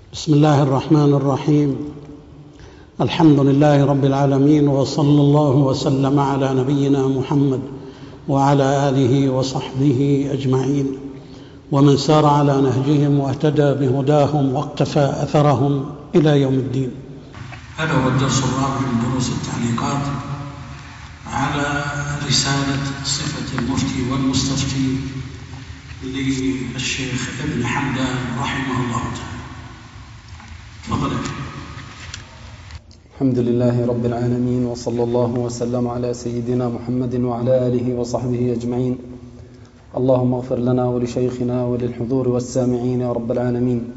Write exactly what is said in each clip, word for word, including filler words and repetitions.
بسم الله الرحمن الرحيم. الحمد لله رب العالمين، وصلى الله وسلم على نبينا محمد وعلى آله وصحبه أجمعين، ومن سار على نهجهم واهتدى بهداهم واقتفى أثرهم إلى يوم الدين. هذا هو الدرس الرابع من دروس التعليقات على رسالة صفة المفتي والمستفتي للشيخ ابن حمدان رحمه الله تعالى. تفضل. الحمد لله رب العالمين، وصلى الله وسلم على سيدنا محمد وعلى آله وصحبه أجمعين. اللهم اغفر لنا ولشيخنا وللحضور والسامعين يا رب العالمين.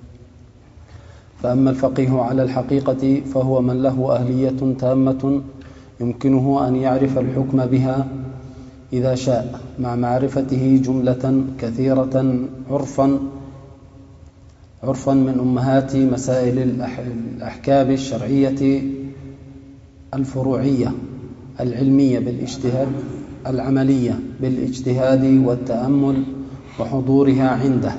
فأما الفقيه على الحقيقة فهو من له أهلية تامة يمكنه أن يعرف الحكم بها إذا شاء، مع معرفته جملة كثيرة عرفا عرفا من أمهات مسائل الأحكام الشرعية الفروعية العلمية بالاجتهاد العملية بالاجتهاد والتأمل وحضورها عنده.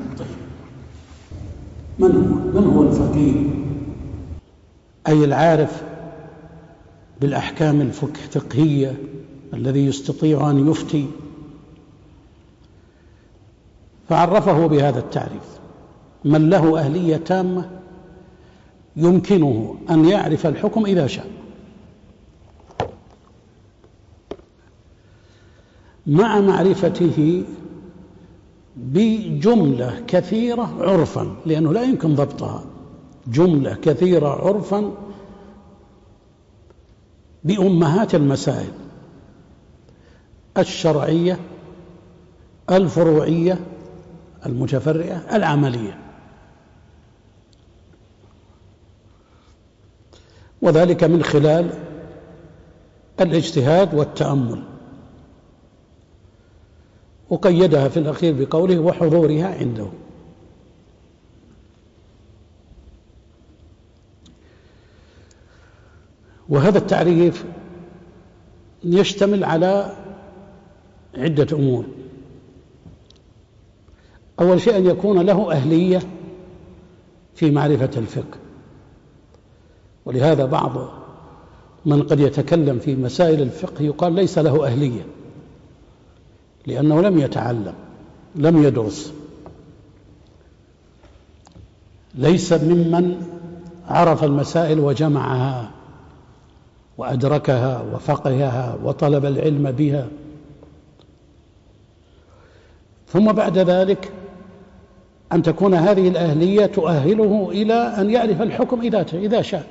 من هو من هو الفقيه؟ أي العارف بالأحكام الفقهية الذي يستطيع أن يفتي، فعرفه بهذا التعريف: من له أهلية تامة يمكنه أن يعرف الحكم إذا شاء، مع معرفته بجملة كثيرة عرفا، لأنه لا يمكن ضبطها، جملة كثيرة عرفا بأمهات المسائل الشرعية الفروعية المتفرعة العملية، وذلك من خلال الاجتهاد والتأمل، وقيدها في الأخير بقوله وحضورها عنده. وهذا التعريف يشتمل على عدة أمور. أول شيء أن يكون له أهلية في معرفة الفقه، ولهذا بعض من قد يتكلم في مسائل الفقه يقال ليس له أهلية، لأنه لم يتعلم، لم يدرس، ليس ممن عرف المسائل وجمعها وأدركها وفقهها وطلب العلم بها. ثم بعد ذلك أن تكون هذه الأهلية تؤهله إلى أن يعرف الحكم إذا شاء،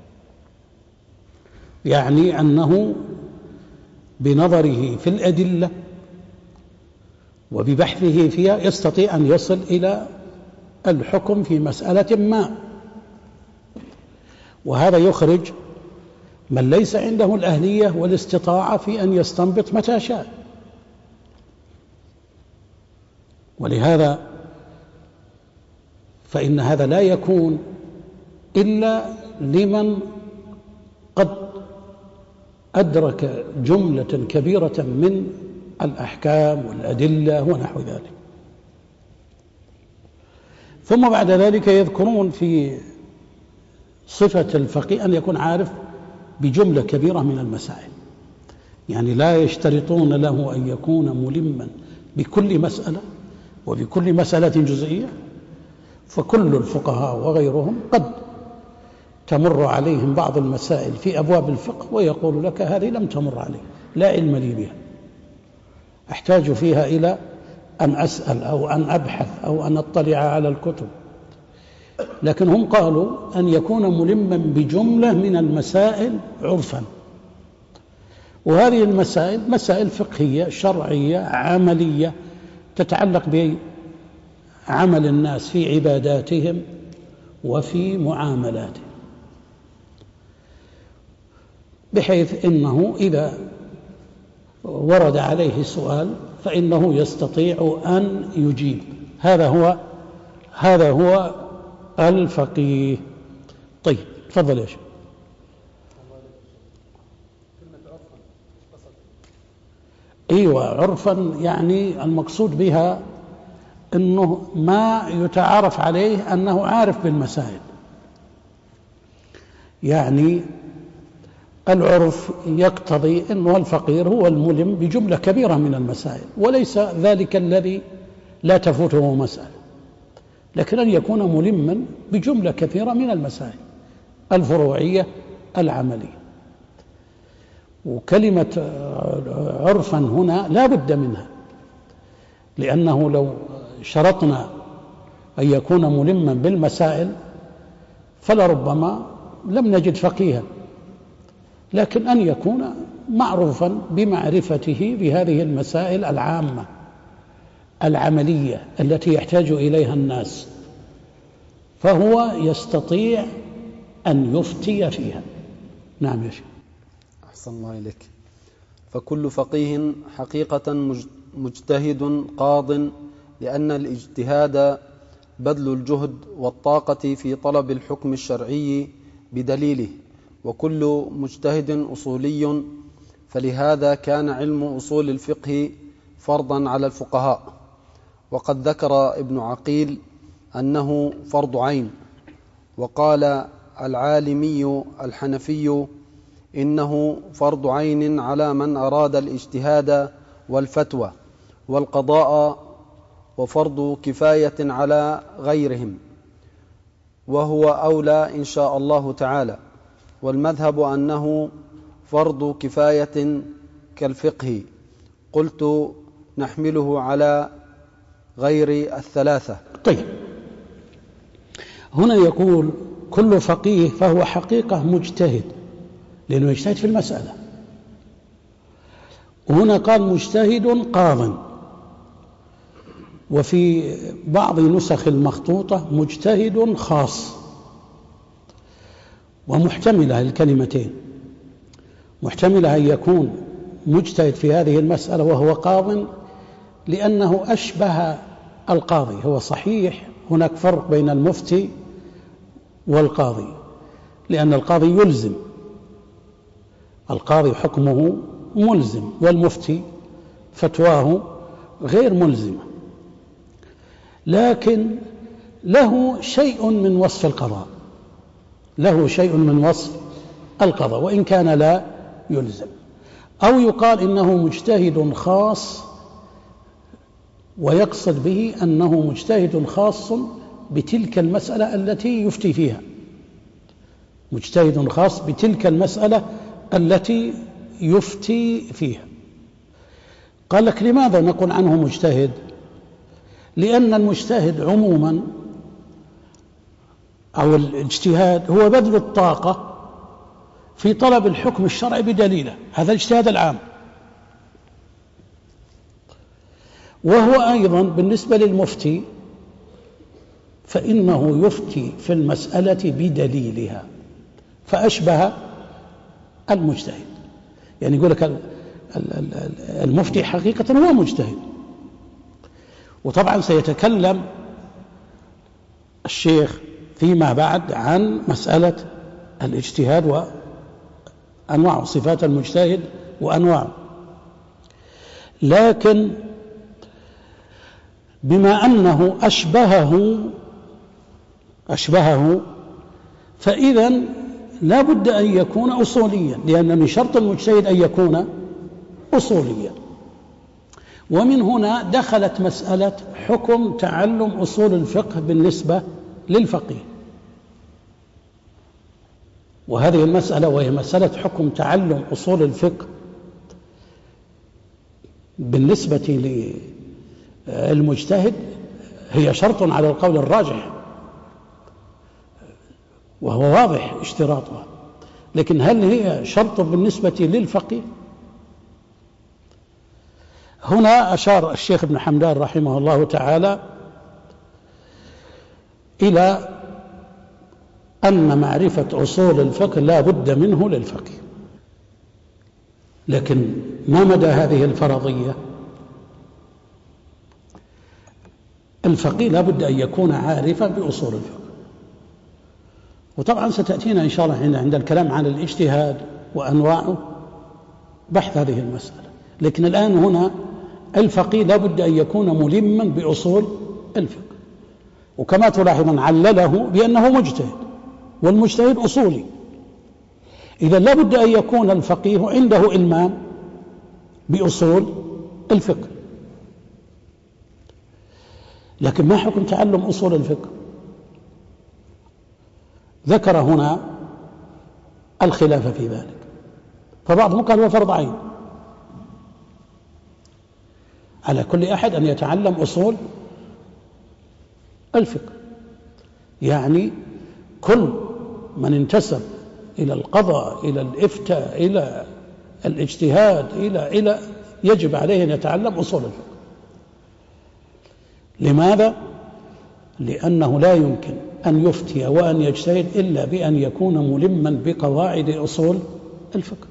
يعني أنه بنظره في الأدلة وببحثه فيها يستطيع أن يصل إلى الحكم في مسألة ما، وهذا يخرج من ليس عنده الأهلية والاستطاعة في أن يستنبط متى شاء. ولهذا فإن هذا لا يكون إلا لمن قد أدرك جملة كبيرة من الأحكام والأدلة ونحو ذلك. ثم بعد ذلك يذكرون في صفة الفقيه أن يكون عارف بجملة كبيرة من المسائل، يعني لا يشترطون له أن يكون ملما بكل مسألة وبكل مسألة جزئية، فكل الفقهاء وغيرهم قد تمر عليهم بعض المسائل في أبواب الفقه ويقول لك هذه لم تمر علي، لا علم لي بها، أحتاج فيها إلى أن أسأل أو أن أبحث أو أن أطلع على الكتب. لكن هم قالوا أن يكون ملما بجملة من المسائل عرفا، وهذه المسائل مسائل فقهية شرعية عملية تتعلق بعمل الناس في عباداتهم وفي معاملاتهم، بحيث إنه إذا ورد عليه سؤال فإنه يستطيع أن يجيب. هذا هو هذا هو الفقيه. طيب تفضل يا شيخ. أيوة، عرفا يعني المقصود بها أنه ما يتعارف عليه أنه عارف بالمسائل. يعني العرف يقتضي أنه الفقير هو الملم بجملة كبيرة من المسائل، وليس ذلك الذي لا تفوته مسألة، لكن أن يكون ملما بجملة كثيرة من المسائل الفروعية العملية. وكلمة عرفا هنا لا بد منها، لأنه لو شرطنا أن يكون ملما بالمسائل فلربما لم نجد فقيها، لكن أن يكون معروفا بمعرفته بهذه المسائل العامة العملية التي يحتاج إليها الناس، فهو يستطيع أن يفتي فيها. نعم يا شيخ. أحسن الله إليك. فكل فقيه حقيقة مجتهد قاض، لأن الاجتهاد بذل الجهد والطاقة في طلب الحكم الشرعي بدليله، وكل مجتهد أصولي، فلهذا كان علم أصول الفقه فرضا على الفقهاء. وقد ذكر ابن عقيل أنه فرض عين، وقال العالمي الحنفي إنه فرض عين على من أراد الاجتهاد والفتوى والقضاء، وفرض كفاية على غيرهم، وهو أولى إن شاء الله تعالى. والمذهب أنه فرض كفاية كالفقه. قلت نحمله على غير الثلاثة. طيب، هنا يقول كل فقيه فهو حقيقة مجتهد، لأنه يجتهد في المسألة. وهنا قال مجتهد قاض، وفي بعض نسخ المخطوطة مجتهد خاص، ومحتملة الكلمتين، محتملة أن يكون مجتهد في هذه المسألة وهو قاض لأنه أشبه القاضي. هو صحيح هناك فرق بين المفتي والقاضي، لأن القاضي يلزم، القاضي حكمه ملزم، والمفتي فتواه غير ملزمة، لكن له شيء من وصف القضاء، له شيء من وصف القضاء وإن كان لا يلزم. أو يقال إنه مجتهد خاص، ويقصد به أنه مجتهد خاص بتلك المسألة التي يفتي فيها، مجتهد خاص بتلك المسألة التي يفتي فيها. قال لك لماذا نقول عنه مجتهد؟ لأن المجتهد عموما أو الاجتهاد هو بذل الطاقة في طلب الحكم الشرعي بدليله، هذا الاجتهاد العام. وهو أيضا بالنسبة للمفتي فإنه يفتي في المسألة بدليلها، فأشبه المجتهد. يعني يقول لك المفتي حقيقة هو مجتهد. وطبعا سيتكلم الشيخ فيما بعد عن مسألة الاجتهاد وأنواع صفات المجتهد وأنواع، لكن بما أنه أشبهه أشبهه فإذا لا بد أن يكون أصوليا، لأن من شرط المجتهد أن يكون أصوليا. ومن هنا دخلت مسألة حكم تعلم أصول الفقه بالنسبة للفقيه، وهذه المسألة وهي مسألة حكم تعلم أصول الفقه بالنسبة للمجتهد هي شرط على القول الراجح، وهو واضح اشتراطها، لكن هل هي شرط بالنسبة للفقيه؟ هنا أشار الشيخ ابن حمدان رحمه الله تعالى إلى أن معرفة أصول الفقه لا بد منه للفقيه، لكن ما مدى هذه الفرضية؟ الفقيه لا بد أن يكون عارفا بأصول الفقه، وطبعا ستأتينا إن شاء الله عند الكلام عن الاجتهاد وأنواعه بحث هذه المسألة. لكن الآن هنا الفقيه لا بد أن يكون ملما بأصول الفقه. وكما تلاحظون علله بأنه مجتهد، والمجتهد أصولي، إذا لا بد أن يكون الفقيه عنده إلمام بأصول الفقه. لكن ما حكم تعلم أصول الفقه؟ ذكر هنا الخلاف في ذلك، فبعضهم قال هو فرض عين على كل أحد أن يتعلم أصول الفقه، يعني كل من انتسب إلى القضاء، إلى الإفتاء، إلى الاجتهاد، إلى إلى يجب عليه أن يتعلم أصول الفقه. لماذا؟ لأنه لا يمكن أن يفتي وأن يجتهد إلا بأن يكون ملما بقواعد أصول الفقه،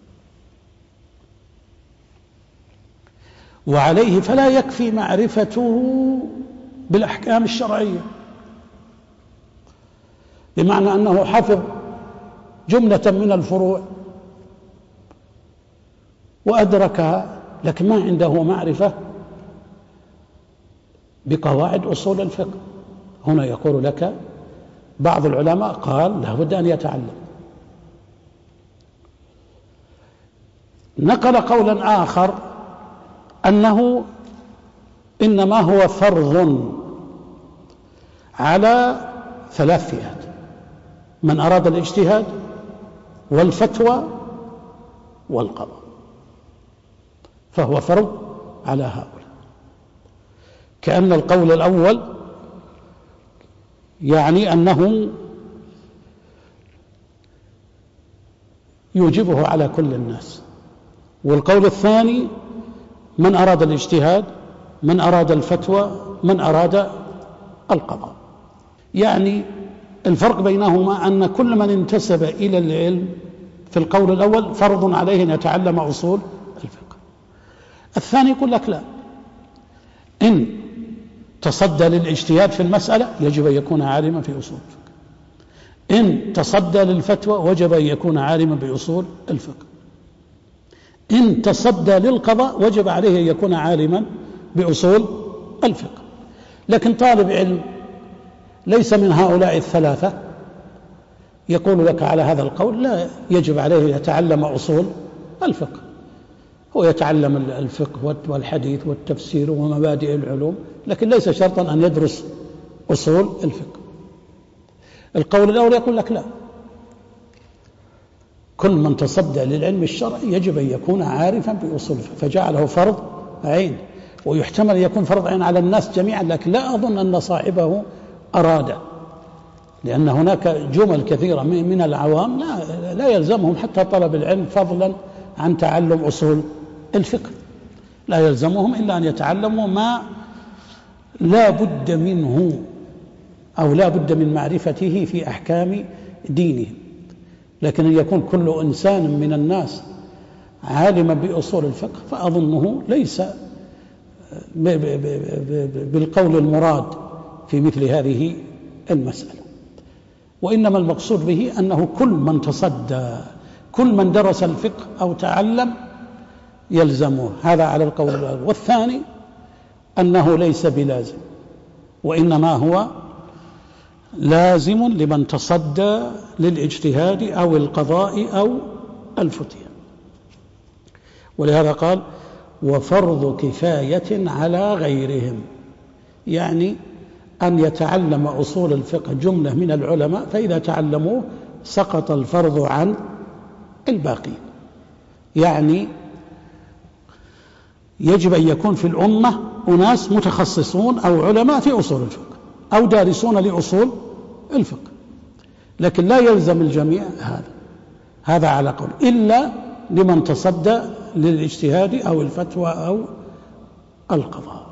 وعليه فلا يكفي معرفته بالأحكام الشرعية، بمعنى أنه حفظ جملة من الفروع وأدركها، لكن ما عنده معرفة بقواعد أصول الفقه. هنا يقول لك بعض العلماء قال لا بد أن يتعلم. نقل قولا آخر أنه إنما هو فرض على ثلاث فئات: من أراد الاجتهاد والفتوى والقضاء، فهو فرض على هؤلاء. كأن القول الأول يعني أنه يوجبه على كل الناس، والقول الثاني من أراد الاجتهاد، من أراد الفتوى، من أراد القضاء. يعني الفرق بينهما أن كل من انتسب إلى العلم في القول الأول فرض عليه أن يتعلم أصول الفقه. الثاني يقول لك لا، إن تصدى للاجتهاد في المسألة يجب أن يكون عالما في أصول الفقه، إن تصدى للفتوى وجب أن يكون عالما بأصول الفقه، إن تصدى للقضاء وجب عليه أن يكون عالما بأصول الفقه. لكن طالب علم ليس من هؤلاء الثلاثة يقول لك على هذا القول لا يجب عليه أن يتعلم أصول الفقه، هو يتعلم الفقه والحديث والتفسير ومبادئ العلوم، لكن ليس شرطا أن يدرس أصول الفقه. القول الأول يقول لك لا، كل من تصدى للعلم الشرعي يجب أن يكون عارفا بأصول الفقه، فجعله فرض عين. ويحتمل أن يكون فرض عين على الناس جميعا، لكن لا أظن أن صاحبه أراد، لأن هناك جمل كثيرة من العوام لا, لا يلزمهم حتى طلب العلم فضلا عن تعلم أصول الفقه، لا يلزمهم إلا أن يتعلموا ما لا بد منه أو لا بد من معرفته في أحكام دينهم. لكن أن يكون كل إنسان من الناس عالما بأصول الفقه فأظنه ليس بالقول المراد في مثل هذه المسألة، وإنما المقصود به أنه كل من تصدى، كل من درس الفقه أو تعلم يلزمه. هذا على القول الأول. والثاني أنه ليس بلازم، وإنما هو لازم لمن تصدى للاجتهاد أو القضاء أو الفتية. ولهذا قال وفرض كفاية على غيرهم، يعني أن يتعلم أصول الفقه جملة من العلماء، فإذا تعلموه سقط الفرض عن الباقي. يعني يجب أن يكون في الأمة أناس متخصصون أو علماء في أصول الفقه أو دارسون لأصول الفقه، لكن لا يلزم الجميع هذا هذا على قول، إلا لمن تصدى للاجتهاد أو الفتوى أو القضاء.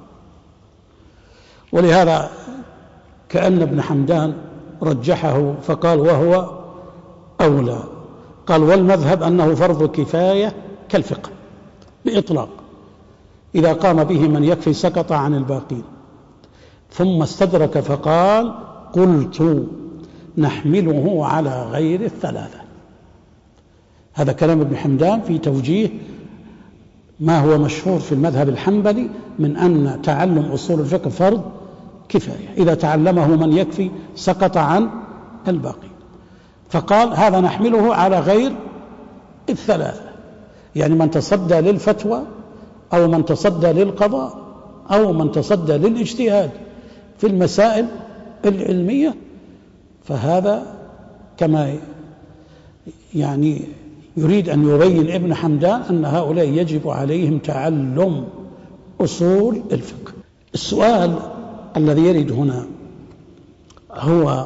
ولهذا كأن ابن حمدان رجحه فقال وهو أولى. قال والمذهب أنه فرض كفاية كالفقه بإطلاق، إذا قام به من يكفي سقط عن الباقين. ثم استدرك فقال قلت نحمله على غير الثلاثة. هذا كلام ابن حمدان في توجيه ما هو مشهور في المذهب الحنبلي من أن تعلم أصول الفقه فرض كفاية، إذا تعلمه من يكفي سقط عن الباقي. فقال هذا نحمله على غير الثلاثة، يعني من تصدى للفتوى أو من تصدى للقضاء أو من تصدى للاجتهاد في المسائل العلمية، فهذا كما يعني يريد أن يبين ابن حمدان أن هؤلاء يجب عليهم تعلم أصول الفقه. السؤال الذي يرد هنا هو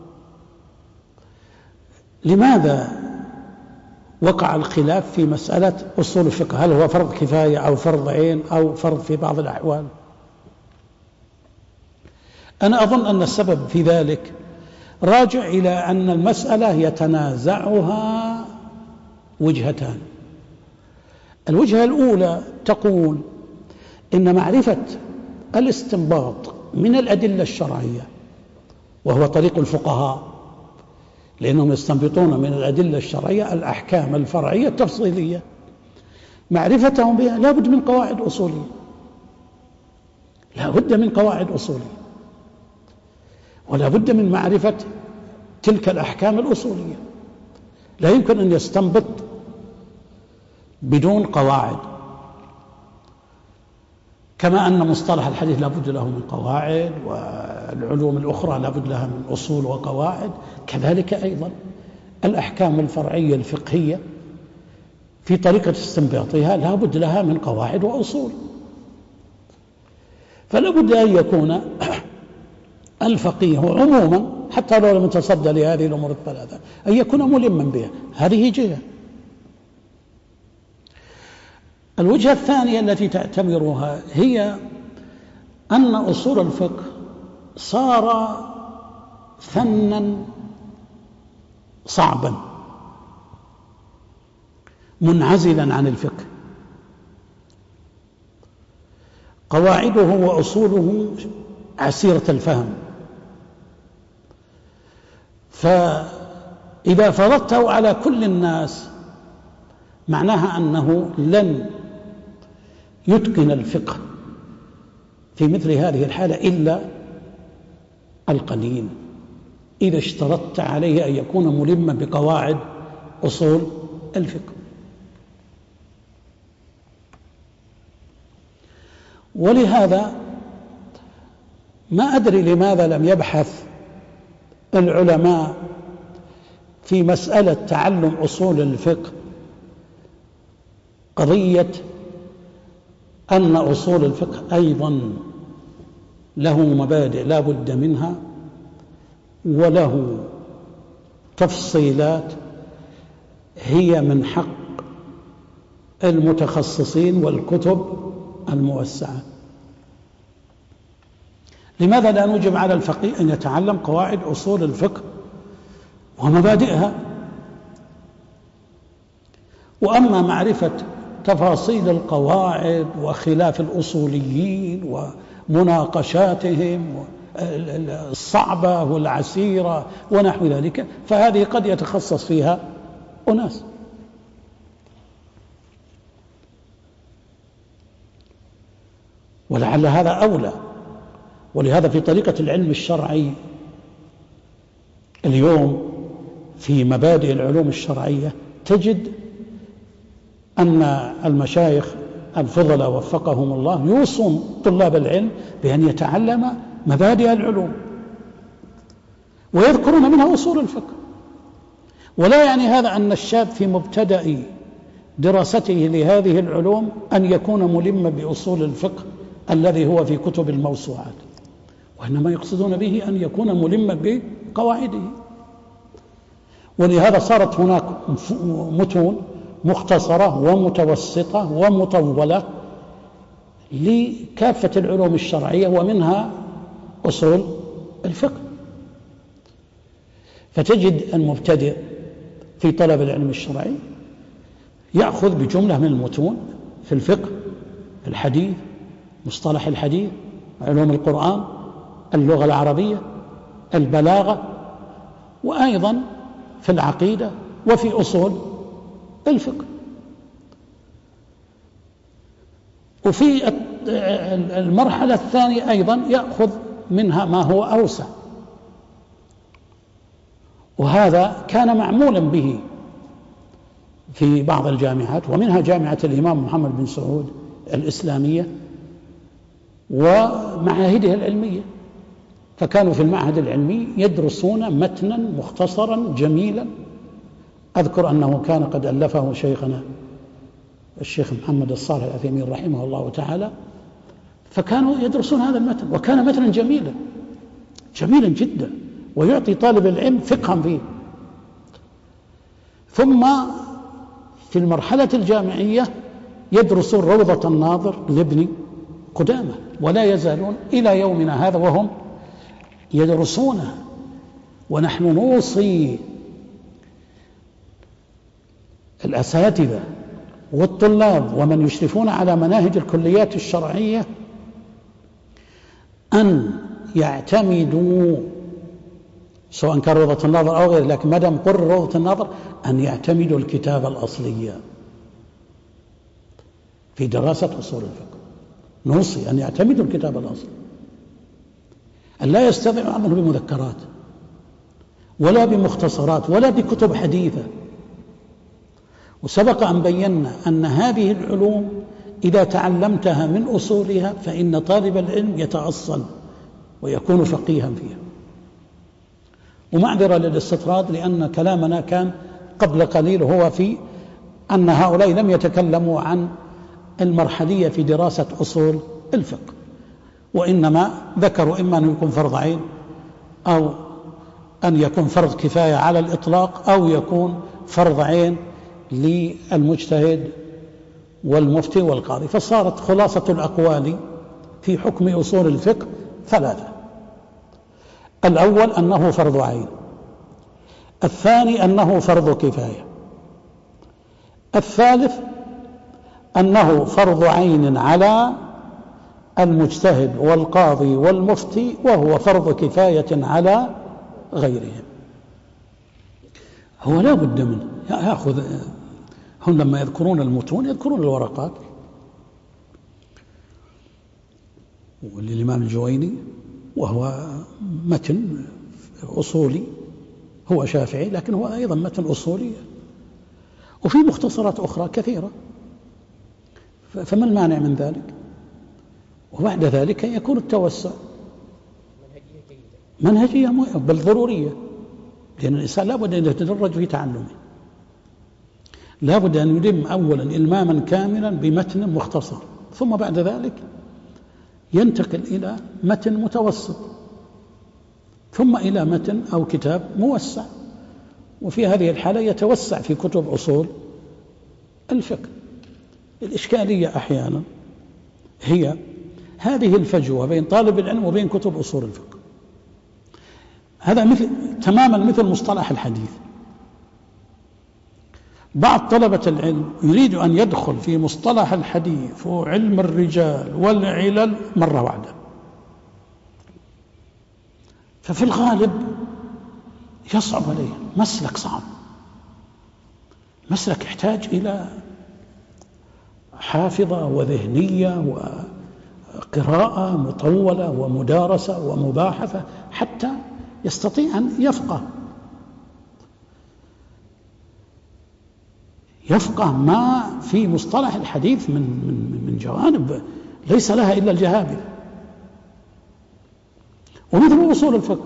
لماذا وقع الخلاف في مسألة أصول الفقه؟ هل هو فرض كفاية أو فرض عين أو فرض في بعض الأحوال؟ أنا أظن أن السبب في ذلك راجع إلى أن المسألة يتنازعها وجهتان. الوجهة الأولى تقول إن معرفة الاستنباط من الأدلة الشرعية، وهو طريق الفقهاء لأنهم يستنبطون من الأدلة الشرعية الأحكام الفرعية التفصيلية، معرفتهم بها لا بد من قواعد أصولية، لا بد من قواعد أصولية، ولا بد من معرفة تلك الأحكام الأصولية. لا يمكن أن يستنبط بدون قواعد، كما أن مصطلح الحديث لا بد له من قواعد، والعلوم الأخرى لا بد لها من أصول وقواعد، كذلك أيضا الأحكام الفرعية الفقهية في طريقة استنباطها لا بد لها من قواعد وأصول. فلا بد أن يكون الفقيه عموما حتى لو لم يتصدى لهذه الأمور الثلاثة أن يكون ملما بها، هذه جهة. الوجهة الثانية التي تعتبرها هي أن أصول الفقه صار فنا صعبا منعزلا عن الفقه، قواعده وأصوله عسيرة الفهم، فإذا فرضته على كل الناس معناها أنه لن يتقن الفقه في مثل هذه الحالة إلا القليل، إذا اشترطت عليه أن يكون ملما بقواعد أصول الفقه. ولهذا ما أدري لماذا لم يبحث العلماء في مسألة تعلم أصول الفقه قضية أن أصول الفقه أيضا له مبادئ لا بد منها، وله تفصيلات هي من حق المتخصصين والكتب الموسعة. لماذا لا نجب على الفقيه أن يتعلم قواعد أصول الفقه ومبادئها؟ وأما معرفة تفاصيل القواعد وخلاف الأصوليين ومناقشاتهم الصعبة والعسيرة ونحو ذلك، فهذه قد يتخصص فيها أناس. ولعل هذا أولى. ولهذا في طريقة العلم الشرعي اليوم في مبادئ العلوم الشرعية تجد أن المشايخ الفضلاء وفقهم الله يوصون طلاب العلم بأن يتعلم مبادئ العلوم ويذكرون منها أصول الفقه. ولا يعني هذا أن الشاب في مبتدأ دراسته لهذه العلوم أن يكون ملما بأصول الفقه الذي هو في كتب الموسوعات، وإنما يقصدون به أن يكون ملما بقواعده. ولهذا صارت هناك متون مختصرة ومتوسطة ومطولة لكافة العلوم الشرعية ومنها أصول الفقه. فتجد المبتدئ في طلب العلم الشرعي يأخذ بجملة من المتون في الفقه، في الحديث، مصطلح الحديث، علوم القرآن، اللغة العربية، البلاغة، وأيضا في العقيدة وفي أصول الفقه. وفي المرحلة الثانية أيضا يأخذ منها ما هو أوسع، وهذا كان معمولا به في بعض الجامعات، ومنها جامعة الإمام محمد بن سعود الإسلامية ومعاهدها العلمية. فكانوا في المعهد العلمي يدرسون متنا مختصرا جميلا. أذكر أنه كان قد ألفه شيخنا الشيخ محمد الصالح العثيمين رحمه الله تعالى، فكانوا يدرسون هذا المتن، وكان متنا جميلا جميلا جدا، ويعطي طالب العلم فقها فيه. ثم في المرحلة الجامعية يدرسون روضة الناظر لابن قدامة، ولا يزالون إلى يومنا هذا وهم يدرسونه. ونحن نوصي الأساتذة والطلاب ومن يشرفون على مناهج الكليات الشرعية أن يعتمدوا، سواء كان روضة الناظر أو غير، لكن ما دام قرر روضة الناظر أن يعتمدوا الكتاب الأصلية في دراسة أصول الفقه. نوصي أن يعتمدوا الكتاب الأصلي، أن لا يستطيعوا عمله بمذكرات ولا بمختصرات ولا بكتب حديثة. وسبق أن بينا أن هذه العلوم إذا تعلمتها من أصولها فإن طالب العلم يتأصل ويكون فقيها فيها. ومعذرة للاستطراد لأن كلامنا كان قبل قليل هو في أن هؤلاء لم يتكلموا عن المرحلية في دراسة أصول الفقه، وإنما ذكروا إما أن يكون فرض عين أو أن يكون فرض كفاية على الإطلاق أو يكون فرض عين للمجتهد والمفتي والقاضي. فصارت خلاصة الأقوال في حكم أصول الفقه ثلاثة: الأول أنه فرض عين، الثاني أنه فرض كفاية، الثالث أنه فرض عين على المجتهد والقاضي والمفتي، وهو فرض كفاية على غيرهم. هو لا بد منه يأخذ، هم لما يذكرون المتون يذكرون الورقات. وللإمام الجويني وهو متن أصولي، هو شافعي لكن هو أيضا متن أصولي، وفي مختصرات أخرى كثيرة، فما المانع من ذلك؟ وبعد ذلك يكون التوسع منهجية بل ضرورية، لأن الإنسان لا بد أن يتدرج في تعلمه، لا بد أن يلم أولا إلماما كاملا بمتن مختصر، ثم بعد ذلك ينتقل إلى متن متوسط، ثم إلى متن أو كتاب موسع. وفي هذه الحالة يتوسع في كتب أصول الفقه. الإشكالية أحيانا هي هذه الفجوة بين طالب العلم وبين كتب أصول الفقه. هذا مثل تماما مثل مصطلح الحديث. بعض طلبة العلم يريد أن يدخل في مصطلح الحديث وعلم الرجال والعلل مرة واحدة، ففي الغالب يصعب عليه، مسلك صعب، مسلك يحتاج إلى حافظة وذهنية وقراءة مطولة ومدارسة ومباحثة حتى يستطيع أن يفقه يفقه ما في مصطلح الحديث من من من جوانب ليس لها إلا الجهابذة. ومثل أصول الفقه،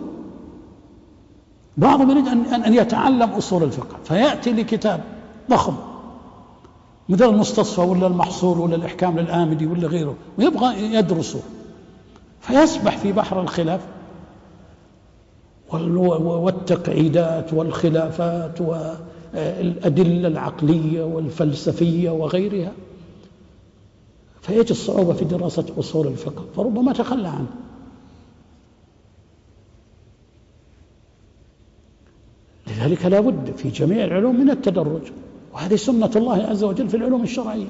بعضهم يريد أن أن يتعلم أصول الفقه فيأتي لكتاب ضخم مثل المستصفى ولا المحصول ولا الإحكام للآمدي ولا غيره ويبغى يدرسه، فيسبح في بحر الخلاف والتقعيدات والخلافات والأدلة العقلية والفلسفية وغيرها، فيجد الصعوبة في دراسة أصول الفقه، فربما تخلى عنه. لذلك لا بد في جميع العلوم من التدرج، وهذه سنة الله عز وجل في العلوم الشرعية.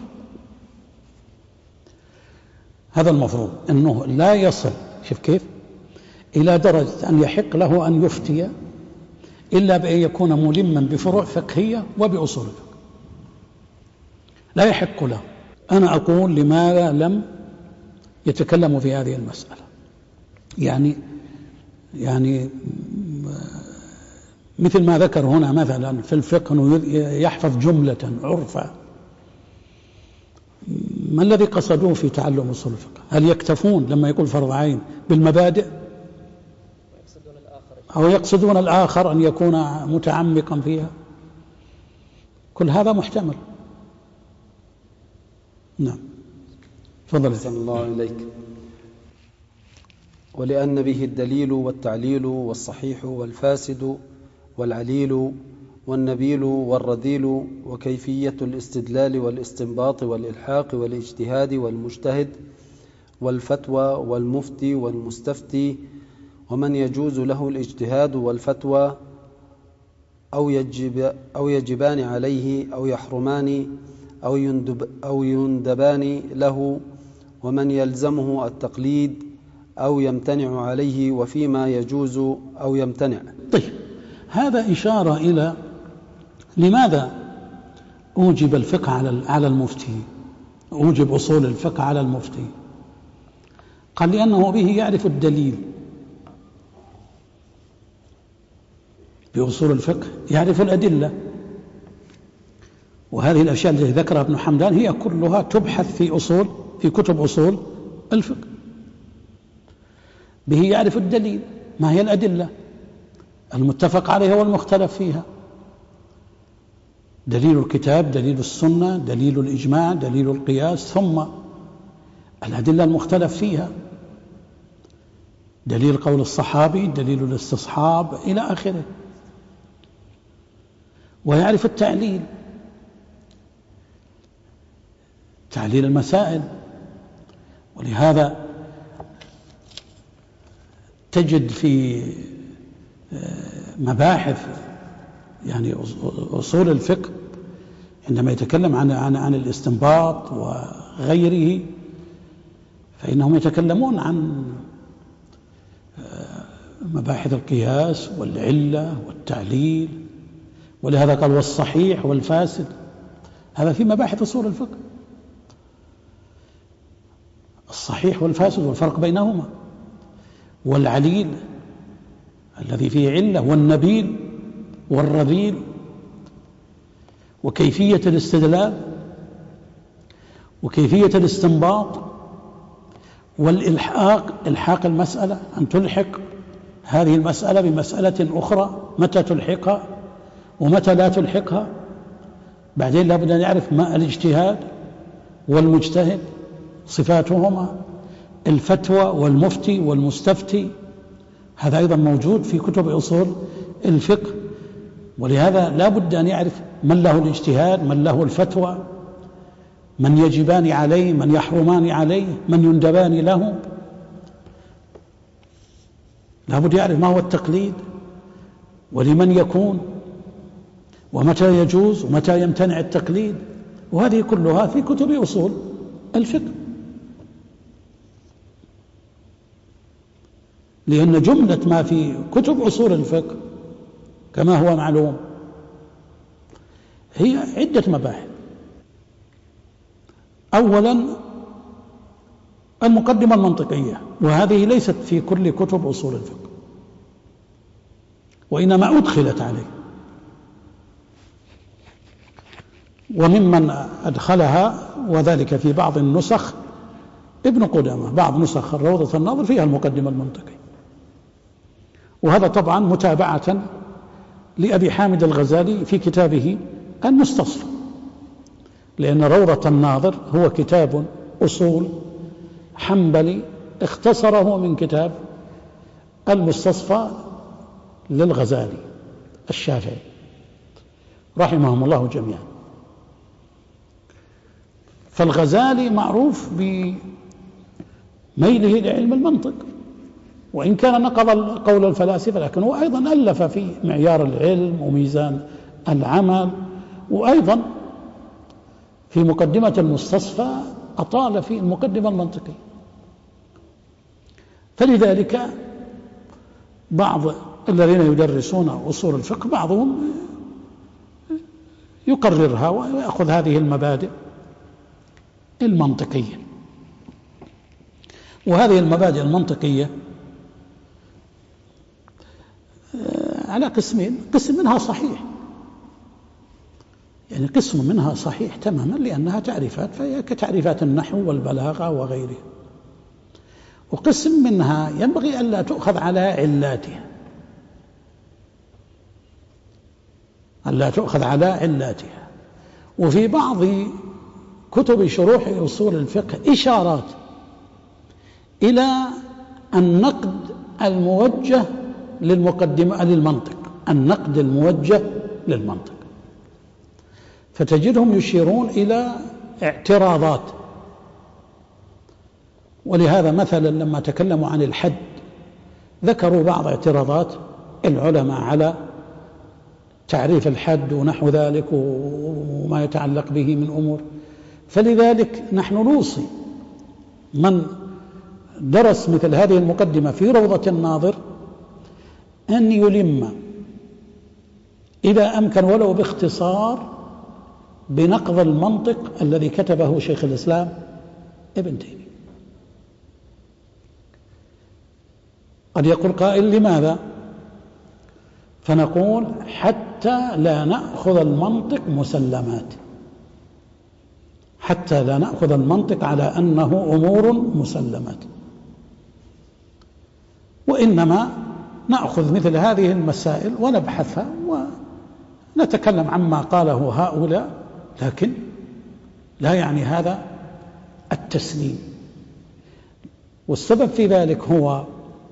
هذا المفروض أنه لا يصل، شوف كيف، إلى درجة أن يحق له أن يفتي إلا بأن يكون ملما بفروع فقهية وبأصول الفقه، لا يحق له. أنا أقول لماذا لم يتكلموا في هذه المسألة؟ يعني يعني مثل ما ذكر هنا مثلا في الفقه أنه يحفظ جملة عرفا. ما الذي قصدوه في تعلم أصول الفقه؟ هل يكتفون لما يقول فرض عين بالمبادئ أو يقصدون الآخر أن يكون متعمقا فيها؟ كل هذا محتمل. نعم، تفضل. أحسن الله إليك. ولأن به الدليل والتعليل والصحيح والفاسد والعليل والنبيل والرذيل، وكيفية الاستدلال والاستنباط والإلحاق والاجتهاد والمجتهد والفتوى والمفتي والمستفتي، ومن يجوز له الاجتهاد والفتوى أو, يجب أو يجبان عليه أو يحرمان أو, يندب أو يندبان له، ومن يلزمه التقليد أو يمتنع عليه، وفيما يجوز أو يمتنع. طيب، هذا إشارة إلى لماذا أوجب الفقه على المفتي، أوجب أصول الفقه على المفتي. قال لأنه به يعرف الدليل. بأصول الفقه يعرف الأدلة، وهذه الأشياء التي ذكرها ابن حمدان هي كلها تبحث في أصول في كتب أصول الفقه. به يعرف الدليل، ما هي الأدلة المتفق عليها والمختلف فيها، دليل الكتاب، دليل السنة، دليل الإجماع، دليل القياس، ثم الأدلة المختلف فيها، دليل قول الصحابي، دليل الاستصحاب إلى آخره. ويعرف التعليل، تعليل المسائل. ولهذا تجد في مباحث يعني أصول الفقه عندما يتكلم عن عن عن الاستنباط وغيره، فإنهم يتكلمون عن مباحث القياس والعلة والتعليل. ولهذا قال والصحيح والفاسد، هذا في مباحث أصول الفقه، الصحيح والفاسد والفرق بينهما، والعليل الذي فيه علة، والنبيل والرذيل، وكيفية الاستدلال، وكيفية الاستنباط، والإلحاق، إلحاق المسألة، أن تلحق هذه المسألة بمسألة أخرى، متى تلحقها ومتى لا تلحقها. بعدين لابد أن يعرف ما الاجتهاد والمجتهد صفاتهما، الفتوى والمفتي والمستفتي، هذا أيضا موجود في كتب أصول الفقه. ولهذا لا بد أن يعرف من له الاجتهاد، من له الفتوى، من يجبان عليه، من يحرمان عليه، من يندبان له. لا بد يعرف ما هو التقليد، ولمن يكون، ومتى يجوز ومتى يمتنع التقليد. وهذه كلها في كتب أصول الفقه، لأن جملة ما في كتب أصول الفقه كما هو معلوم هي عدة مباحث. أولا المقدمة المنطقية، وهذه ليست في كل كتب أصول الفقه، وإنما أدخلت عليه. وممن أدخلها وذلك في بعض النسخ ابن قدامة، بعض نسخ روضة الناظر فيها المقدمة المنطقية، وهذا طبعا متابعة لأبي حامد الغزالي في كتابه المستصفى، لأن روضة الناظر هو كتاب أصول حنبلي اختصره من كتاب المستصفى للغزالي الشافعي رحمهم الله جميعا. فالغزالي معروف بميله لعلم المنطق، وإن كان نقض قول الفلاسفة، لكنه أيضا ألف في معيار العلم وميزان العمل، وأيضا في مقدمة المستصفى أطال في المقدمة المنطقية. فلذلك بعض الذين يدرسون أصول الفقه بعضهم يقررها ويأخذ هذه المبادئ المنطقية. وهذه المبادئ المنطقية على قسمين، قسم منها صحيح، يعني قسم منها صحيح تماما لأنها تعريفات فهي كتعريفات النحو والبلاغة وغيره، وقسم منها ينبغي ألا تؤخذ على علاتها، ألا تؤخذ على علاتها. وفي بعض كتب شروح أصول الفقه إشارات إلى النقد الموجه للمقدمة للمنطق، النقد الموجه للمنطق، فتجدهم يشيرون إلى اعتراضات. ولهذا مثلا لما تكلموا عن الحد ذكروا بعض اعتراضات العلماء على تعريف الحد ونحو ذلك وما يتعلق به من أمور. فلذلك نحن نوصي من درس مثل هذه المقدمة في روضة الناظر أن يلم إذا أمكن ولو باختصار بنقض المنطق الذي كتبه شيخ الإسلام ابن تيمية. قد يقول قائل لماذا؟ فنقول حتى لا نأخذ المنطق مسلمات، حتى لا نأخذ المنطق على أنه أمور مسلمات، وإنما نأخذ مثل هذه المسائل ونبحثها ونتكلم عما قاله هؤلاء، لكن لا يعني هذا التسليم. والسبب في ذلك هو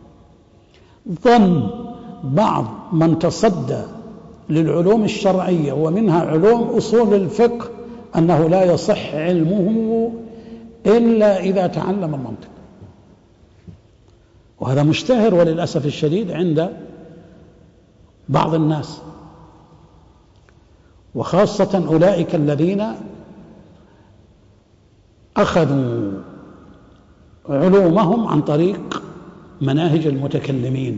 ظن بعض من تصدى للعلوم الشرعية ومنها علوم أصول الفقه أنه لا يصح علمه إلا إذا تعلم المنطق، وهذا مشتهر وللأسف الشديد عند بعض الناس، وخاصة أولئك الذين أخذوا علومهم عن طريق مناهج المتكلمين.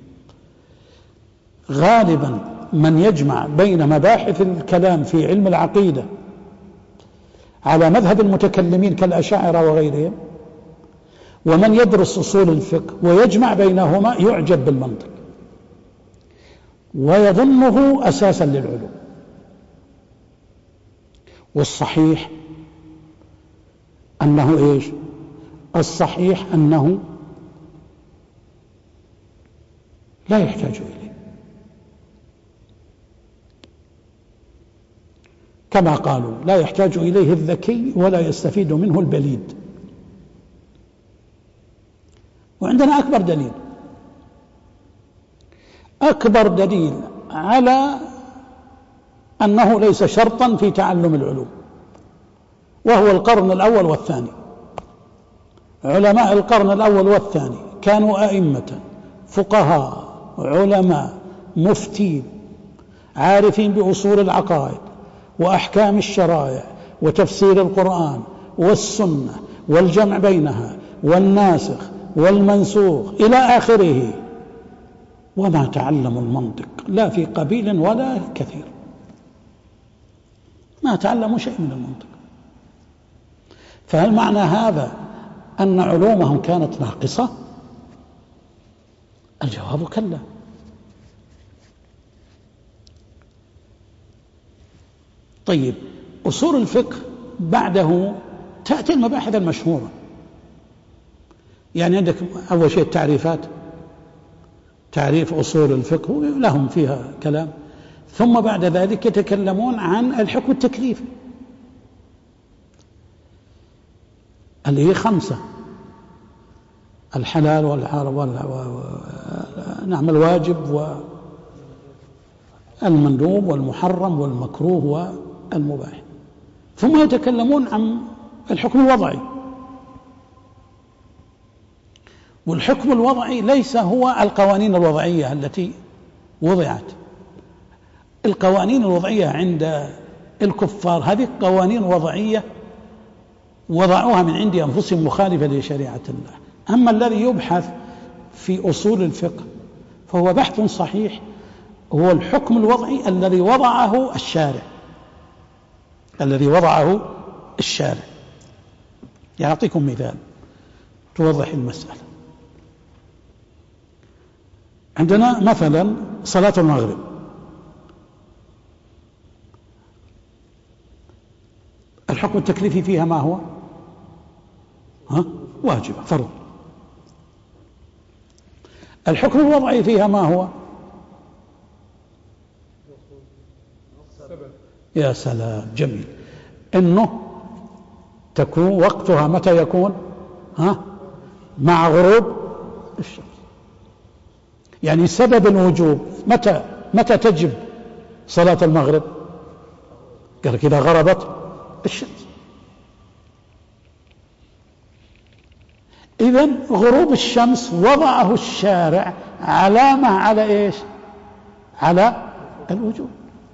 غالبا من يجمع بين مباحث الكلام في علم العقيدة على مذهب المتكلمين كالأشاعرة وغيرهم، ومن يدرس أصول الفقه ويجمع بينهما يعجب بالمنطق ويظنه أساسا للعلوم. والصحيح أنه إيش؟ الصحيح أنه لا يحتاج إليه، كما قالوا لا يحتاج إليه الذكي ولا يستفيد منه البليد. وعندنا أكبر دليل، أكبر دليل على أنه ليس شرطا في تعلم العلوم، وهو القرن الأول والثاني. علماء القرن الأول والثاني كانوا أئمة فقهاء علماء مفتين عارفين بأصول العقائد وأحكام الشرائع وتفسير القرآن والسنة والجمع بينها والناسخ والمنسوخ إلى آخره، وما تعلموا المنطق لا في قبيل ولا كثير، ما تعلموا شيء من المنطق. فهل معنى هذا أن علومهم كانت ناقصة؟ الجواب كلا. طيب، أصول الفقه بعده تأتي المباحث المشهورة، يعني عندك أول شيء التعريفات، تعريف أصول الفقه لهم فيها كلام، ثم بعد ذلك يتكلمون عن الحكم التكليفي اللي هي خمسة: الحلال والحرام نعم الواجب والمندوب والمحرم والمكروه والمباح. ثم يتكلمون عن الحكم الوضعي، والحكم الوضعي ليس هو القوانين الوضعية التي وضعت. القوانين الوضعية عند الكفار هذه قوانين وضعية وضعوها من عند أنفسهم مخالفة لشريعة الله. أما الذي يبحث في أصول الفقه فهو بحث صحيح، هو الحكم الوضعي الذي وضعه الشارع، الذي وضعه الشارع. يعطيكم مثال توضح المسألة. عندنا مثلا صلاة المغرب، الحكم التكليفي فيها ما هو؟ ها؟ واجب، فرض. الحكم الوضعي فيها ما هو؟ يا سلام، جميل. انه تكون وقتها متى يكون؟ ها؟ مع غروب الشمس. يعني سبب الوجوب متى متى تجب صلاة المغرب؟ قال لك إذا غربت الشمس. إذن غروب الشمس وضعه الشارع علامة على إيش؟ على الوجوب.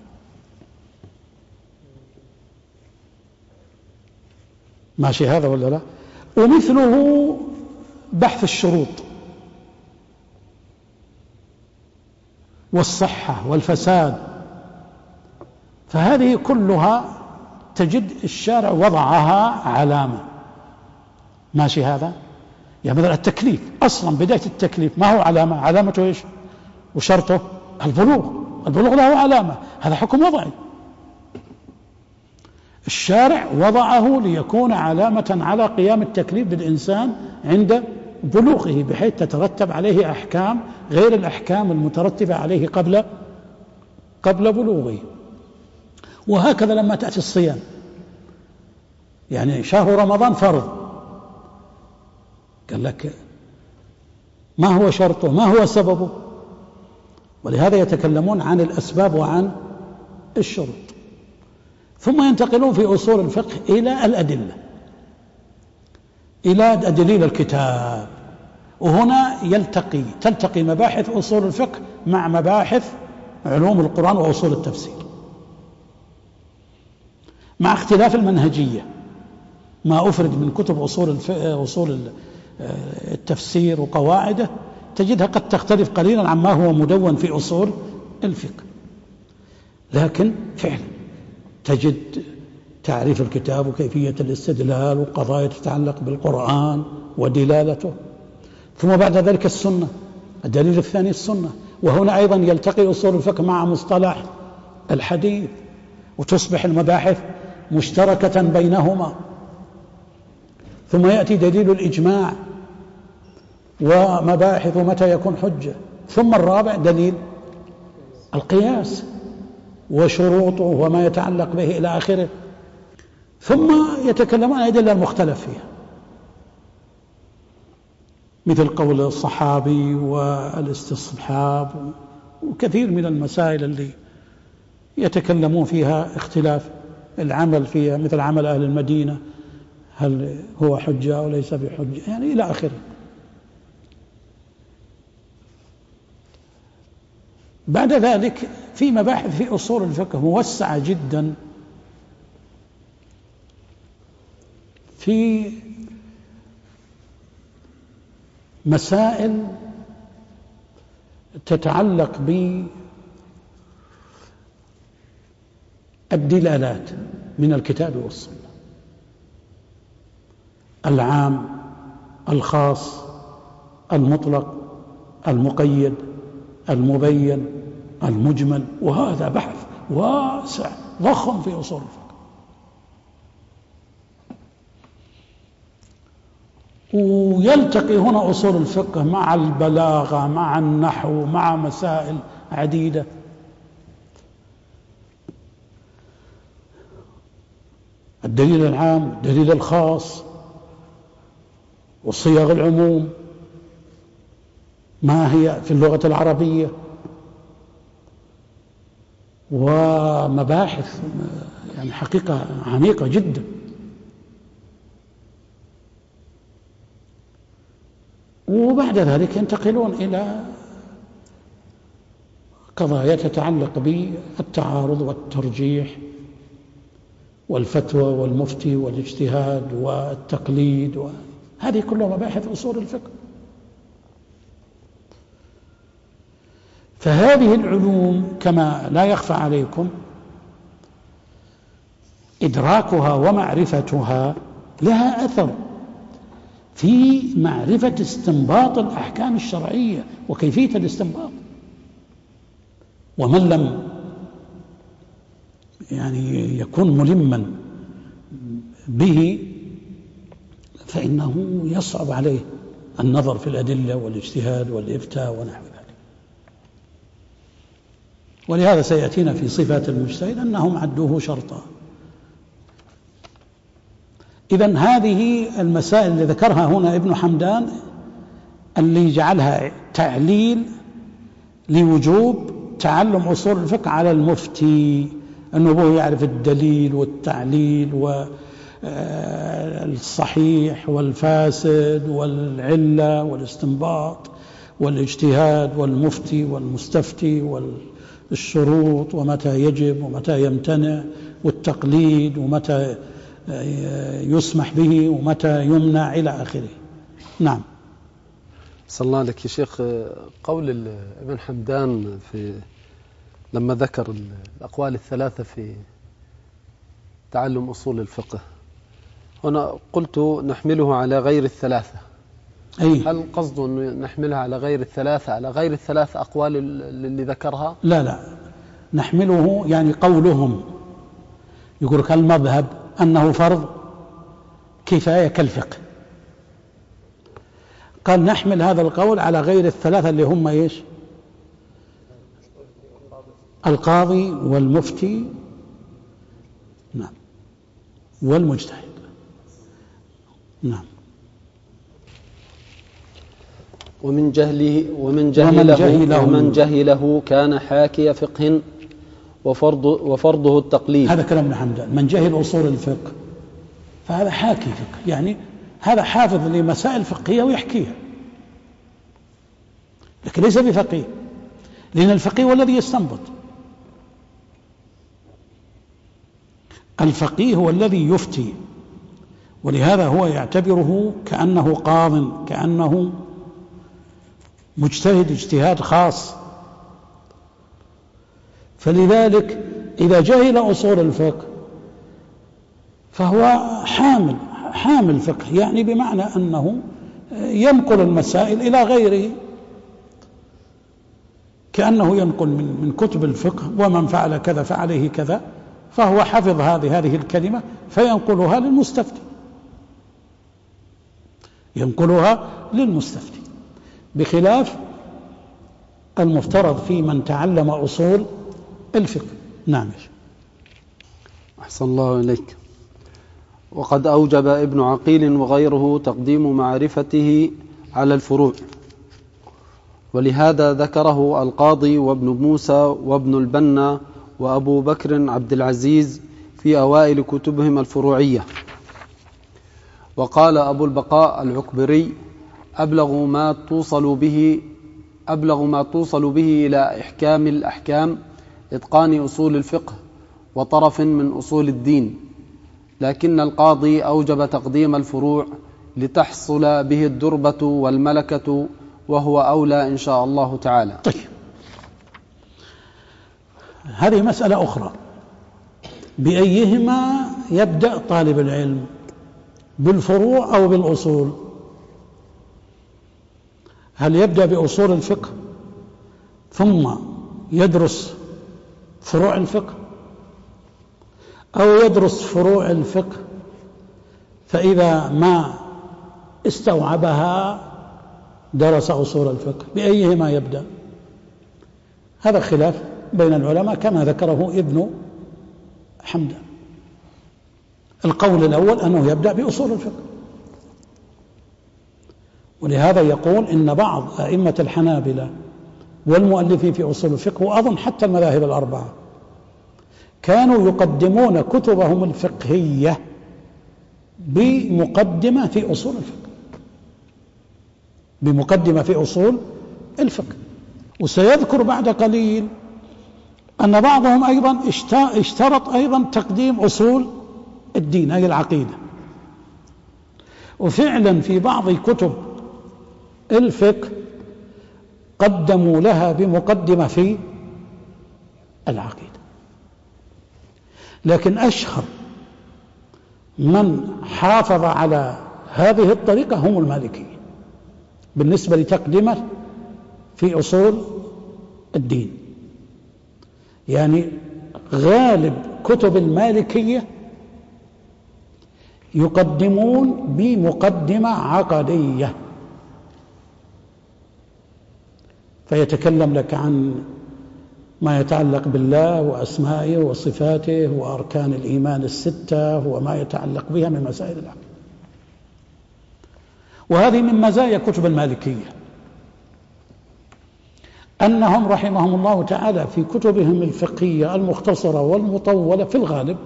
ماشي هذا ولا لا؟ ومثله بحث الشروط والصحة والفساد، فهذه كلها تجد الشارع وضعها علامة. ماشي هذا؟ يعني مثلا التكليف أصلا بداية التكليف ما هو علامة؟ علامته إيش وشرطه؟ البلوغ. البلوغ له علامة، هذا حكم وضعي. الشارع وضعه ليكون علامة على قيام التكليف بالإنسان عند بلوغه، بحيث تترتب عليه أحكام غير الأحكام المترتبة عليه قبل قبل بلوغه. وهكذا لما تأتي الصيام، يعني شهر رمضان فرض، قال لك ما هو شرطه؟ ما هو سببه؟ ولهذا يتكلمون عن الأسباب وعن الشروط. ثم ينتقلون في أصول الفقه إلى الأدلة، إلى دليل الكتاب. وهنا يلتقي تلتقي مباحث أصول الفقه مع مباحث علوم القرآن وأصول التفسير، مع اختلاف المنهجية. ما أفرد من كتب أصول أصول التفسير وقواعده تجدها قد تختلف قليلا عما هو مدون في أصول الفقه، لكن فعلا تجد تعريف الكتاب وكيفية الاستدلال وقضايا تتعلق بالقرآن ودلالته. ثم بعد ذلك السنة، الدليل الثاني السنة. وهنا أيضا يلتقي أصول الفقه مع مصطلح الحديث، وتصبح المباحث مشتركة بينهما. ثم يأتي دليل الإجماع ومباحث متى يكون حجة. ثم الرابع دليل القياس وشروطه وما يتعلق به إلى آخره. ثم يتكلمون عن الأدلة المختلف فيها، مثل قول الصحابي والاستصحاب وكثير من المسائل اللي يتكلمون فيها اختلاف العمل فيها، مثل عمل أهل المدينة هل هو حجة أو ليس بحجة، يعني إلى آخره. بعد ذلك في مباحث في أصول الفقه موسعة جدا في مسائل تتعلق بالدلالات من الكتاب والسنة، العام، الخاص، المطلق، المقيد، المبين، المجمل. وهذا بحث واسع ضخم في أصول الفقه. ويلتقي هنا أصول الفقه مع البلاغة، مع النحو، مع مسائل عديدة. الدليل العام، الدليل الخاص، وصيغ العموم ما هي في اللغة العربية، ومباحث يعني حقيقة عميقة جدا. وبعد ذلك ينتقلون إلى قضايا تتعلق بالتعارض والترجيح والفتوى والمفتي والاجتهاد والتقليد، وهذه كلها مباحث أصول الفقه. فهذه العلوم كما لا يخفى عليكم إدراكها ومعرفتها لها أثر في معرفة استنباط الأحكام الشرعية وكيفية الاستنباط. ومن لم يعني يكون ملما به فإنه يصعب عليه النظر في الأدلة والاجتهاد والإفتاء ونحو ذلك. ولهذا سيأتينا في صفات المجتهد أنهم عدوه شرطا. إذن هذه المسائل اللي ذكرها هنا ابن حمدان اللي جعلها تعليل لوجوب تعلم أصول الفقه على المفتي، أنه هو يعرف الدليل والتعليل والصحيح والفاسد والعلة والاستنباط والاجتهاد والمفتي والمستفتي والشروط ومتى يجب ومتى يمتنع والتقليد ومتى يسمح به ومتى يمنع إلى آخره. نعم. صلى الله عليك يا شيخ. قول ابن حمدان في لما ذكر الأقوال الثلاثة في تعلم أصول الفقه، هنا قلت نحمله على غير الثلاثة. أي. هل قصده أن نحملها على غير الثلاثة على غير الثلاث أقوال اللي ذكرها؟ لا لا، نحمله يعني قولهم يقول كالمذهب أنه فرض كفاية كالفقه، قال نحمل هذا القول على غير الثلاثة اللي هم إيش؟ القاضي والمفتي نعم والمجتهد. نعم. ومن جهله ومن جهله ومن جهله, ومن جهله كان حاكي فقه وفرض وفرضه التقليد. هذا كلام ابن حمدان. من جهل أصول الفقه فهذا حاكي فقه، يعني هذا حافظ لمسائل فقهية ويحكيها، لكن ليس بفقيه، لأن الفقيه هو الذي يستنبط. الفقيه هو الذي يفتي، ولهذا هو يعتبره كأنه قاض، كأنه مجتهد اجتهاد خاص. فلذلك إذا جهل أصول الفقه فهو حامل حامل فقه، يعني بمعنى أنه ينقل المسائل إلى غيره، كأنه ينقل من من كتب الفقه ومن فعل كذا فعليه كذا، فهو حفظ هذه هذه الكلمة فينقلها للمستفتي ينقلها للمستفتي بخلاف المفترض في من تعلم أصول الفقه. نعم. أحسن الله إليك. وقد أوجب ابن عقيل وغيره تقديم معرفته على الفروع، ولهذا ذكره القاضي وابن موسى وابن البنا وأبو بكر عبد العزيز في أوائل كتبهم الفروعية. وقال أبو البقاء العكبري أبلغ ما توصل به أبلغ ما توصل به إلى إحكام الأحكام إتقان أصول الفقه وطرف من أصول الدين، لكن القاضي أوجب تقديم الفروع لتحصل به الدربة والملكة، وهو أولى إن شاء الله تعالى. طيب، هذه مسألة أخرى، بأيهما يبدأ طالب العلم، بالفروع أو بالأصول؟ هل يبدأ بأصول الفقه ثم يدرس فروع الفقه، أو يدرس فروع الفقه فإذا ما استوعبها درس أصول الفقه؟ بأيهما يبدأ؟ هذا خلاف بين العلماء كما ذكره ابن حمدان. القول الأول أنه يبدأ بأصول الفقه، ولهذا يقول إن بعض أئمة الحنابلة والمؤلفين في أصول الفقه، وأظن حتى المذاهب الأربعة، كانوا يقدمون كتبهم الفقهية بمقدمة في أصول الفقه بمقدمة في أصول الفقه. وسيذكر بعد قليل أن بعضهم أيضا اشترط أيضا تقديم أصول الدين أي العقيدة. وفعلا في بعض كتب الفقه قدموا لها بمقدمة في العقيدة، لكن أشهر من حافظ على هذه الطريقة هم المالكية بالنسبة لتقدمة في أصول الدين. يعني غالب كتب المالكية يقدمون بمقدمة عقدية، فيتكلم لك عن ما يتعلق بالله وأسمائه وصفاته وأركان الإيمان الستة وما يتعلق بها من مسائل العقيدة. وهذه من مزايا كتب المالكية أنهم رحمهم الله تعالى في كتبهم الفقهية المختصرة والمطولة في الغالب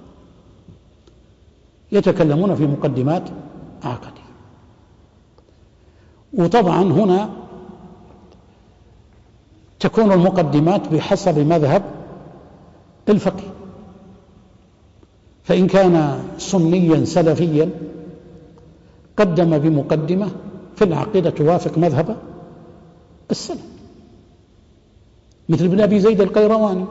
يتكلمون في مقدمات عقدية. وطبعا هنا تكون المقدمات بحسب مذهب الفقيه، فإن كان سنيا سلفيا قدم بمقدمة في العقيدة توافق مذهب السلف، مثل ابن أبي زيد القيرواني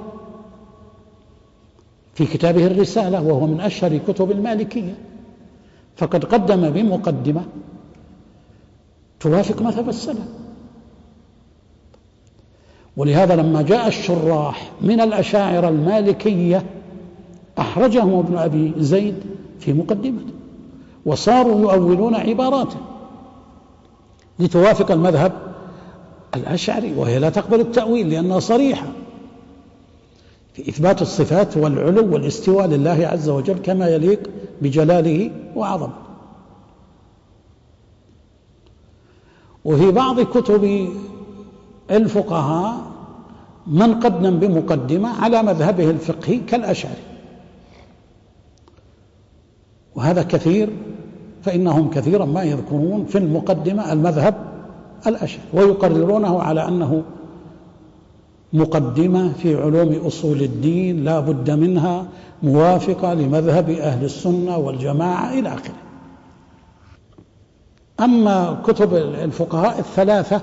في كتابه الرسالة وهو من أشهر كتب المالكية، فقد قدم بمقدمة توافق مذهب السلف. ولهذا لما جاء الشراح من الأشاعرة المالكية أحرجهم ابن أبي زيد في مقدمته، وصاروا يؤولون عباراته لتوافق المذهب الأشعري، وهي لا تقبل التأويل لأنها صريحة في إثبات الصفات والعلو والاستواء لله عز وجل كما يليق بجلاله وعظمه. وفي بعض كتب الفقهاء من قدم بمقدمة على مذهبه الفقهي كالأشعري، وهذا كثير، فإنهم كثيرا ما يذكرون في المقدمة المذهب الأشعري ويقررونه على أنه مقدمة في علوم أصول الدين لا بد منها موافقة لمذهب أهل السنة والجماعة إلى آخره. أما كتب الفقهاء الثلاثة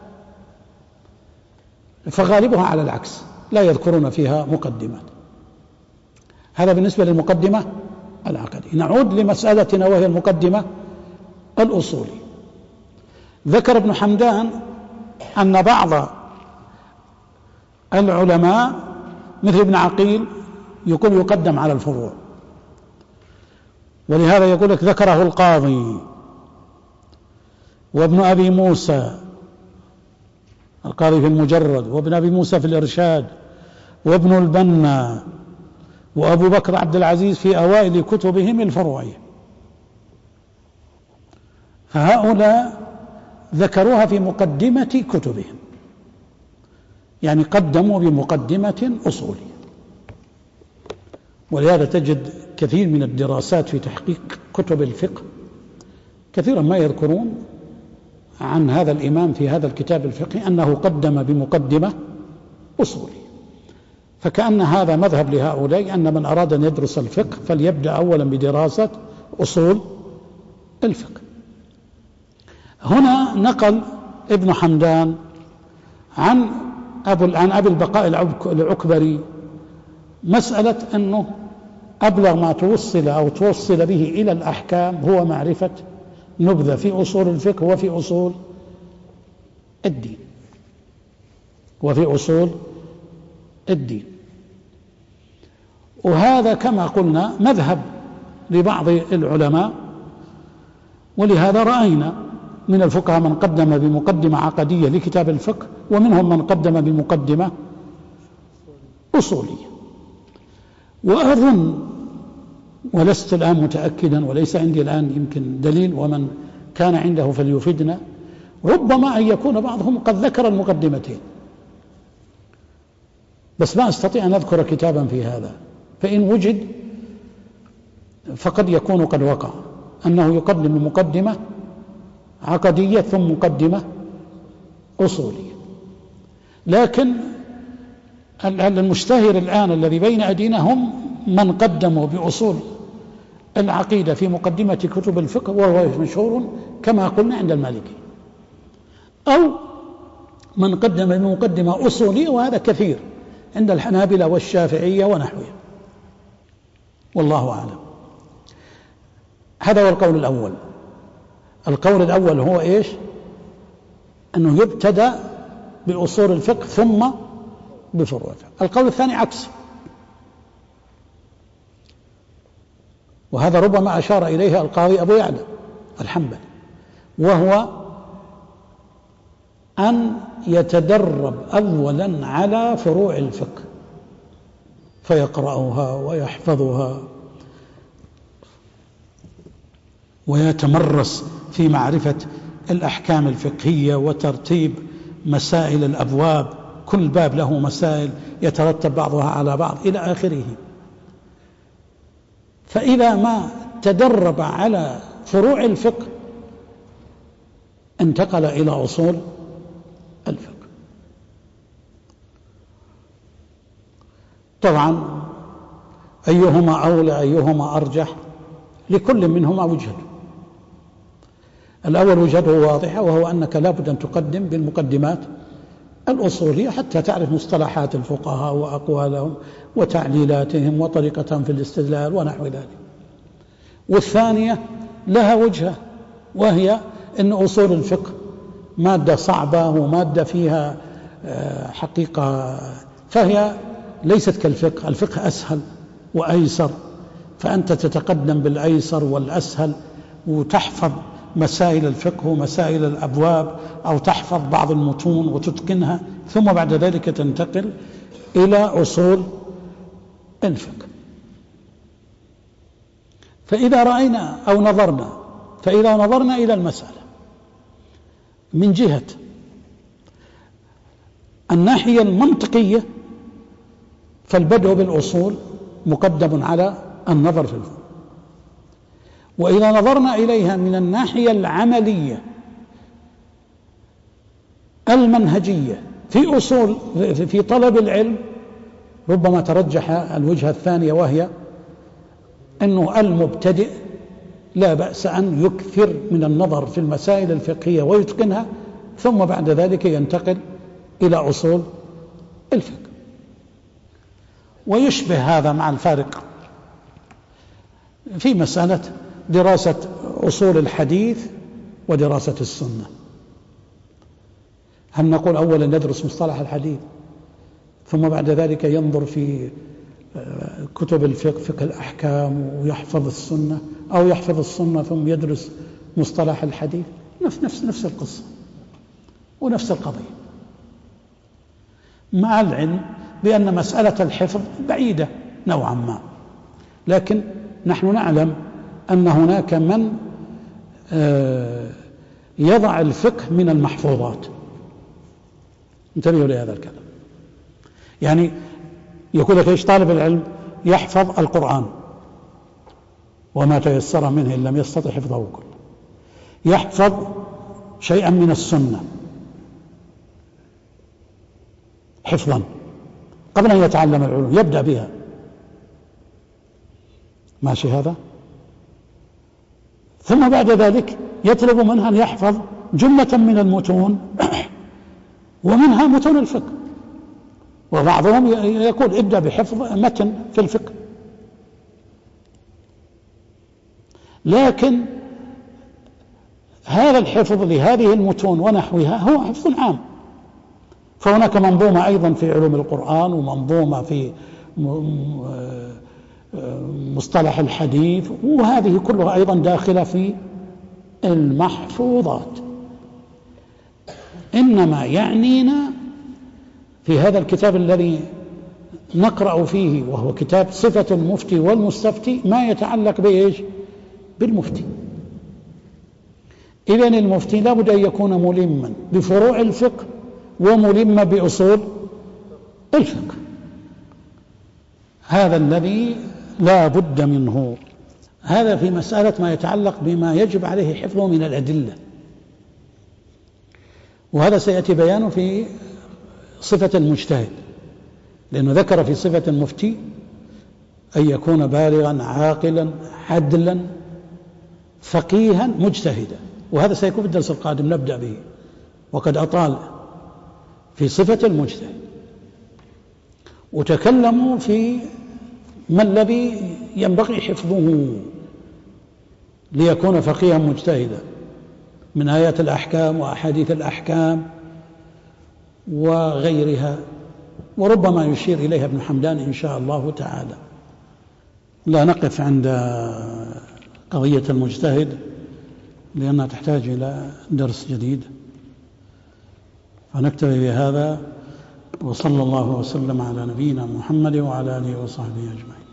فغالبها على العكس، لا يذكرون فيها مقدمات. هذا بالنسبة للمقدمة العقدية. نعود لمسألتنا وهي المقدمة الأصولية. ذكر ابن حمدان أن بعض العلماء مثل ابن عقيل يقول يقدم على الفروع، ولهذا يقول لك ذكره القاضي وابن أبي موسى القاضي في المجرد، وابن أبي موسى في الإرشاد، وابن البنا، وأبو بكر عبد العزيز في أوائل كتبهم الفروعية. فهؤلاء ذكروها في مقدمة كتبهم، يعني قدموا بمقدمة أصولية. ولهذا تجد كثير من الدراسات في تحقيق كتب الفقه كثيرا ما يذكرون عن هذا الإمام في هذا الكتاب الفقهي أنه قدم بمقدمة أصولية، فكأن هذا مذهب لهؤلاء أن من أراد أن يدرس الفقه فليبدأ أولا بدراسة أصول الفقه. هنا نقل ابن حمدان عن أبو عن أبي البقاء العكبري مسألة أنه أبلغ ما توصل أو توصل به إلى الأحكام هو معرفة نبذة في أصول الفقه وفي أصول الدين وفي أصول الدين. وهذا كما قلنا مذهب لبعض العلماء، ولهذا رأينا من الفقهاء من قدم بمقدمة عقدية لكتاب الفقه، ومنهم من قدم بمقدمة أصولية. وأظن ولست الآن متأكدا وليس عندي الآن يمكن دليل، ومن كان عنده فليفيدنا، ربما أن يكون بعضهم قد ذكر المقدمتين، بس ما أستطيع أن أذكر كتابا في هذا، فإن وجد فقد يكون قد وقع أنه يقدم مقدمة عقدية ثم مقدمة أصولية. لكن المشتهر الآن الذي بين أيدينا هم من قدموا بأصول العقيدة في مقدمة كتب الفقه، وهو مشهور كما قلنا عند المالكي، أو من قدم بمقدمة أصولية، وهذا كثير عند الحنابلة والشافعية ونحوها، والله أعلم. هذا هو القول الأول. القول الأول هو إيش؟ أنه يبتدأ بأصول الفقه ثم بفروع الفقه. القول الثاني عكس، وهذا ربما أشار إليه القاضي أبو يعلى الحنبلي، وهو أن يتدرب أولا على فروع الفقه فيقرأها ويحفظها ويتمرس في معرفة الأحكام الفقهية وترتيب مسائل الأبواب، كل باب له مسائل يترتب بعضها على بعض إلى آخره. فإذا ما تدرب على فروع الفقه انتقل إلى أصول الفقه. طبعا أيهما أولى أيهما أرجح؟ لكل منهما وجهة. الأول وجهته واضحة، وهو أنك لا بد أن تقدم بالمقدمات الأصولية حتى تعرف مصطلحات الفقهاء وأقوالهم وتعليلاتهم وطريقتهم في الاستدلال ونحو ذلك. والثانية لها وجهة، وهي أن أصول الفقه مادة صعبة ومادة فيها حقيقة، فهي ليست كالفقه. الفقه أسهل وأيسر، فأنت تتقدم بالأيسر والأسهل وتحفظ مسائل الفقه ومسائل الأبواب، أو تحفظ بعض المتون وتتقنها، ثم بعد ذلك تنتقل إلى أصول الفقه. فإذا رأينا أو نظرنا فإذا نظرنا إلى المسألة من جهة الناحية المنطقية، فالبدء بالأصول مقدم على النظر في الفقه. وإذا نظرنا إليها من الناحية العملية المنهجية في أصول في طلب العلم، ربما ترجح الوجهة الثانية، وهي أنه المبتدئ لا بأس أن يكثر من النظر في المسائل الفقهية ويتقنها، ثم بعد ذلك ينتقل إلى أصول الفقه. ويشبه هذا مع الفارق في مسألة دراسة أصول الحديث ودراسة السنة. هل نقول أولا ندرس مصطلح الحديث ثم بعد ذلك ينظر في كتب الفقه فقه الأحكام ويحفظ السنة، أو يحفظ السنة ثم يدرس مصطلح الحديث؟ نفس نفس نفس القصة ونفس القضية، مع العلم بأن مسألة الحفظ بعيدة نوعا ما، لكن نحن نعلم أن هناك من يضع الفقه من المحفوظات. انتبهوا لهذا الكلام. يعني يقول لك ايش؟ طالب العلم يحفظ القرآن وما تيسر منه إن لم يستطع حفظه كله، يحفظ شيئا من السنة حفظا قبل أن يتعلم العلوم، يبدأ بها، ماشي هذا؟ ثم بعد ذلك يطلب منها أن يحفظ جملة من المتون ومنها متون الفقه، وبعضهم يقول ابدأ بحفظ متن في الفقه. لكن هذا الحفظ لهذه المتون ونحوها هو حفظ عام، فهناك منظومة أيضا في علوم القرآن، ومنظومة في مصطلح الحديث، وهذه كلها أيضا داخلة في المحفوظات. إنما يعنينا في هذا الكتاب الذي نقرأ فيه، وهو كتاب صفة المفتي والمستفتي، ما يتعلق بإيش؟ بالمفتي. إذن المفتي لا بد أن يكون ملما بفروع الفقه وملما بأصول الفقه، هذا الذي لا بد منه. هذا في مسألة ما يتعلق بما يجب عليه حفظه من الأدلة، وهذا سيأتي بيانه في صفة المجتهد، لأنه ذكر في صفة المفتي أن يكون بالغا عاقلا عدلا فقيها مجتهدا، وهذا سيكون في الدرس القادم نبدأ به، وقد أطال في صفة المجتهد. وتكلموا في ما الذي ينبغي حفظه ليكون فقيها مجتهدا، من آيات الأحكام وأحاديث الأحكام وغيرها، وربما يشير إليها ابن حمدان إن شاء الله تعالى. لا نقف عند قضية المجتهد لأنها تحتاج إلى درس جديد، فنكتفي بهذا، وصلى الله وسلم على نبينا محمد وعلى آله وصحبه أجمعين.